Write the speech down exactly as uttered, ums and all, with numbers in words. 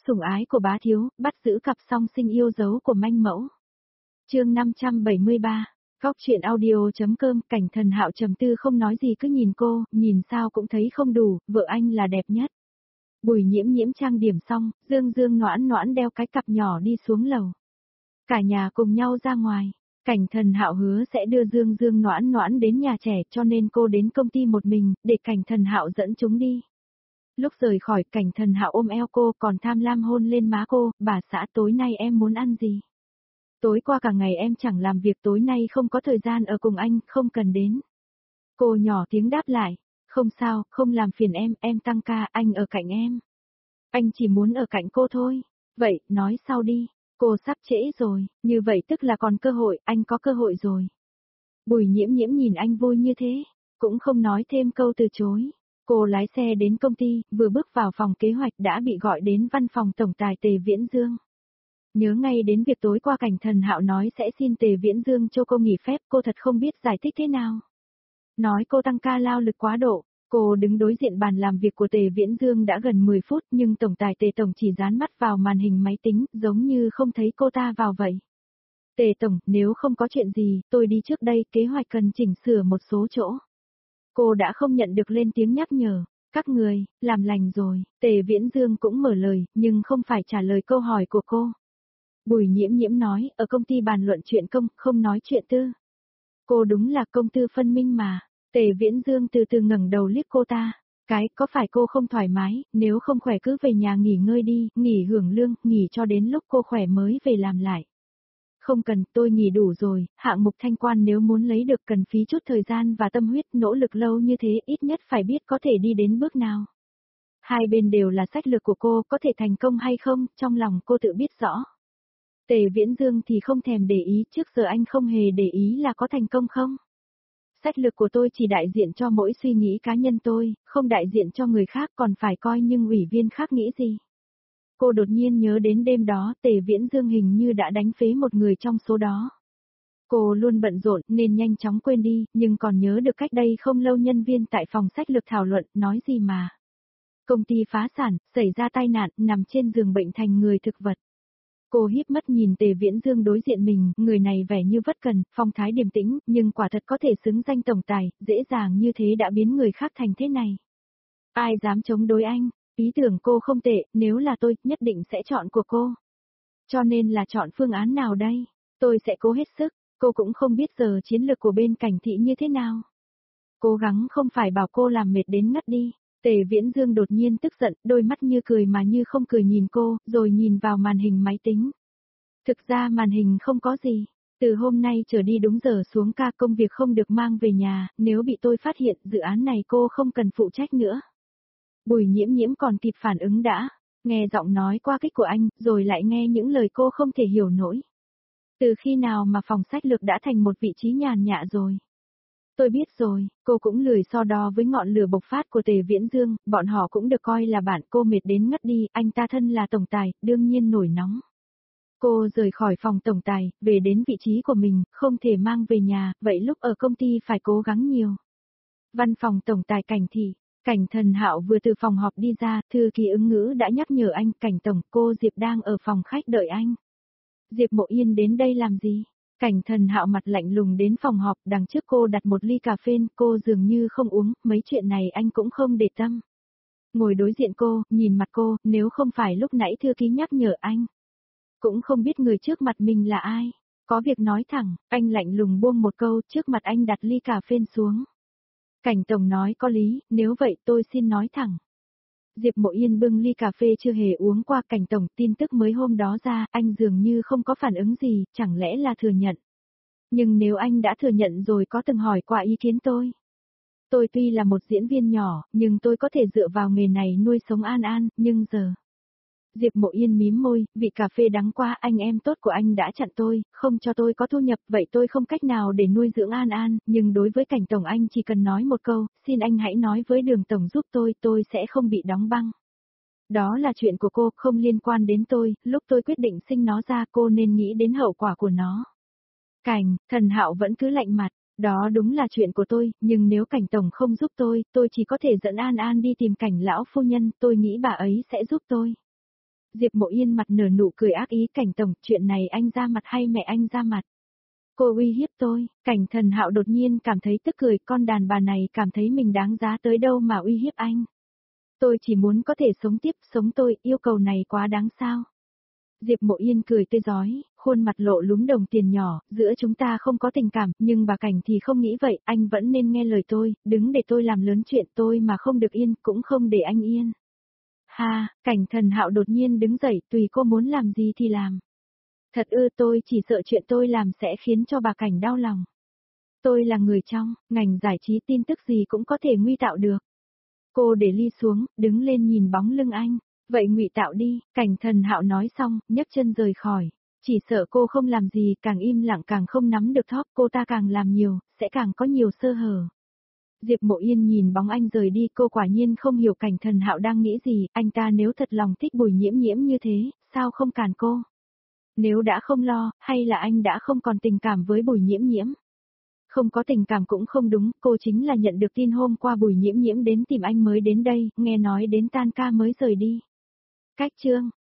Sủng ái của bá thiếu, bắt giữ cặp song sinh yêu dấu của manh mẫu. Chương năm trăm bảy mươi ba. Góc truyện audio.com. Cảnh Thần Hạo trầm tư không nói gì cứ nhìn cô, nhìn sao cũng thấy không đủ, vợ anh là đẹp nhất. Bùi Nhiễm Nhiễm trang điểm xong, Dương Dương noãn noãn đeo cái cặp nhỏ đi xuống lầu. Cả nhà cùng nhau ra ngoài. Cảnh Thần Hạo hứa sẽ đưa Dương Dương noãn noãn đến nhà trẻ, cho nên cô đến công ty một mình, để Cảnh Thần Hạo dẫn chúng đi. Lúc rời khỏi, Cảnh Thần Hạo ôm eo cô, còn tham lam hôn lên má cô. Bà xã, tối nay em muốn ăn gì? Tối qua cả ngày em chẳng làm việc, tối nay không có thời gian ở cùng anh, không cần đến. Cô nhỏ tiếng đáp lại. Không sao, không làm phiền em, em tăng ca, anh ở cạnh em. Anh chỉ muốn ở cạnh cô thôi. Vậy, nói sau đi. Cô sắp trễ rồi, như vậy tức là còn cơ hội, anh có cơ hội rồi. Bùi Nhiễm Nhiễm nhìn anh vui như thế, cũng không nói thêm câu từ chối. Cô lái xe đến công ty, vừa bước vào phòng kế hoạch đã bị gọi đến văn phòng tổng tài Tề Viễn Dương. Nhớ ngay đến việc tối qua Cảnh Thần Hạo nói sẽ xin Tề Viễn Dương cho cô nghỉ phép, cô thật không biết giải thích thế nào. Nói cô tăng ca lao lực quá độ, cô đứng đối diện bàn làm việc của Tề Viễn Dương đã gần mười phút nhưng tổng tài Tề Tổng chỉ dán mắt vào màn hình máy tính, giống như không thấy cô ta vào vậy. Tề Tổng, nếu không có chuyện gì, tôi đi trước đây, kế hoạch cần chỉnh sửa một số chỗ. Cô đã không nhận được lên tiếng nhắc nhở. Các người, làm lành rồi, Tề Viễn Dương cũng mở lời, nhưng không phải trả lời câu hỏi của cô. Bùi Nhiễm Nhiễm nói, ở công ty bàn luận chuyện công, không nói chuyện tư. Cô đúng là công tư phân minh mà. Tề Viễn Dương từ từ ngẩng đầu liếc cô ta. Cái, có phải cô không thoải mái, nếu không khỏe cứ về nhà nghỉ ngơi đi, nghỉ hưởng lương, nghỉ cho đến lúc cô khỏe mới về làm lại. Không cần, tôi nghỉ đủ rồi, hạng mục thanh quan nếu muốn lấy được cần phí chút thời gian và tâm huyết, nỗ lực lâu như thế ít nhất phải biết có thể đi đến bước nào. Hai bên đều là sách lược của cô, có thể thành công hay không, trong lòng cô tự biết rõ. Tề Viễn Dương thì không thèm để ý, trước giờ anh không hề để ý là có thành công không. Sách lược của tôi chỉ đại diện cho mỗi suy nghĩ cá nhân tôi, không đại diện cho người khác, còn phải coi nhưng ủy viên khác nghĩ gì. Cô đột nhiên nhớ đến đêm đó, Tề Viễn Dương hình như đã đánh phế một người trong số đó. Cô luôn bận rộn nên nhanh chóng quên đi, nhưng còn nhớ được cách đây không lâu nhân viên tại phòng sách lược thảo luận, nói gì mà. Công ty phá sản, xảy ra tai nạn, nằm trên giường bệnh thành người thực vật. Cô híp mắt nhìn Tề Viễn Dương đối diện mình, người này vẻ như vất cần, phong thái điềm tĩnh, nhưng quả thật có thể xứng danh tổng tài, dễ dàng như thế đã biến người khác thành thế này. Ai dám chống đối anh? Ý tưởng cô không tệ, nếu là tôi, nhất định sẽ chọn của cô. Cho nên là chọn phương án nào đây? Tôi sẽ cố hết sức, cô cũng không biết giờ chiến lược của bên Cảnh thị như thế nào. Cố gắng không phải bảo cô làm mệt đến ngất đi. Tề Viễn Dương đột nhiên tức giận, đôi mắt như cười mà như không cười nhìn cô, rồi nhìn vào màn hình máy tính. Thực ra màn hình không có gì. Từ hôm nay trở đi đúng giờ xuống ca, công việc không được mang về nhà, nếu bị tôi phát hiện dự án này cô không cần phụ trách nữa. Bùi Nhiễm Nhiễm còn kịp phản ứng đã, nghe giọng nói qua kích của anh, rồi lại nghe những lời cô không thể hiểu nổi. Từ khi nào mà phòng sách lược đã thành một vị trí nhàn nhã rồi? Tôi biết rồi, cô cũng lười so đo với ngọn lửa bộc phát của Tề Viễn Dương, bọn họ cũng được coi là bạn, cô mệt đến ngất đi, anh ta thân là tổng tài, đương nhiên nổi nóng. Cô rời khỏi phòng tổng tài, về đến vị trí của mình, không thể mang về nhà, vậy lúc ở công ty phải cố gắng nhiều. Văn phòng tổng tài Cảnh thị, Cảnh Thần Hạo vừa từ phòng họp đi ra, thư ký ứng ngữ đã nhắc nhở anh, Cảnh tổng, cô Diệp đang ở phòng khách đợi anh. Diệp Mộ Yên đến đây làm gì? Cảnh Thần Hạo mặt lạnh lùng đến phòng họp, đằng trước cô đặt một ly cà phê, cô dường như không uống, mấy chuyện này anh cũng không để tâm. Ngồi đối diện cô, nhìn mặt cô, nếu không phải lúc nãy thư ký nhắc nhở anh. Cũng không biết người trước mặt mình là ai. Có việc nói thẳng, anh lạnh lùng buông một câu, trước mặt anh đặt ly cà phê xuống. Cảnh tổng nói có lý, nếu vậy tôi xin nói thẳng. Diệp Mộ Yên bưng ly cà phê chưa hề uống qua. Cảnh tổng, tin tức mới hôm đó ra, anh dường như không có phản ứng gì, chẳng lẽ là thừa nhận. Nhưng nếu anh đã thừa nhận rồi có từng hỏi qua ý kiến tôi. Tôi tuy là một diễn viên nhỏ, nhưng tôi có thể dựa vào nghề này nuôi sống An An, nhưng giờ... Diệp Mộ Yên mím môi, vị cà phê đắng quá, anh em tốt của anh đã chặn tôi, không cho tôi có thu nhập, vậy tôi không cách nào để nuôi dưỡng An An, nhưng đối với Cảnh tổng anh chỉ cần nói một câu, xin anh hãy nói với Đường tổng giúp tôi, tôi sẽ không bị đóng băng. Đó là chuyện của cô, không liên quan đến tôi, lúc tôi quyết định sinh nó ra cô nên nghĩ đến hậu quả của nó. Cảnh, Thần Hạo vẫn cứ lạnh mặt, đó đúng là chuyện của tôi, nhưng nếu Cảnh tổng không giúp tôi, tôi chỉ có thể dẫn An An đi tìm Cảnh lão phu nhân, tôi nghĩ bà ấy sẽ giúp tôi. Diệp Mộ Yên mặt nở nụ cười ác ý, Cảnh tổng, chuyện này anh ra mặt hay mẹ anh ra mặt? Cô uy hiếp tôi, Cảnh Thần Hạo đột nhiên cảm thấy tức cười, con đàn bà này cảm thấy mình đáng giá tới đâu mà uy hiếp anh. Tôi chỉ muốn có thể sống tiếp, sống tôi, yêu cầu này quá đáng sao? Diệp Mộ Yên cười tươi rói, khuôn mặt lộ lúm đồng tiền nhỏ, giữa chúng ta không có tình cảm, nhưng bà Cảnh thì không nghĩ vậy, anh vẫn nên nghe lời tôi, đứng để tôi làm lớn chuyện, tôi mà không được yên, cũng không để anh yên. Ha, Cảnh Thần Hạo đột nhiên đứng dậy, tùy cô muốn làm gì thì làm. Thật ư, tôi chỉ sợ chuyện tôi làm sẽ khiến cho bà Cảnh đau lòng. Tôi là người trong, ngành giải trí, tin tức gì cũng có thể nguy tạo được. Cô để ly xuống, đứng lên nhìn bóng lưng anh. Vậy ngụy tạo đi, Cảnh Thần Hạo nói xong, nhấc chân rời khỏi. Chỉ sợ cô không làm gì, càng im lặng càng không nắm được thóp, cô ta càng làm nhiều, sẽ càng có nhiều sơ hở. Diệp Mộ Yên nhìn bóng anh rời đi, cô quả nhiên không hiểu Cảnh Thần Hạo đang nghĩ gì, anh ta nếu thật lòng thích Bùi Nhiễm Nhiễm như thế, sao không cản cô? Nếu đã không lo, hay là anh đã không còn tình cảm với Bùi Nhiễm Nhiễm? Không có tình cảm cũng không đúng, cô chính là nhận được tin hôm qua Bùi Nhiễm Nhiễm đến tìm anh mới đến đây, nghe nói đến tan ca mới rời đi. Cách chương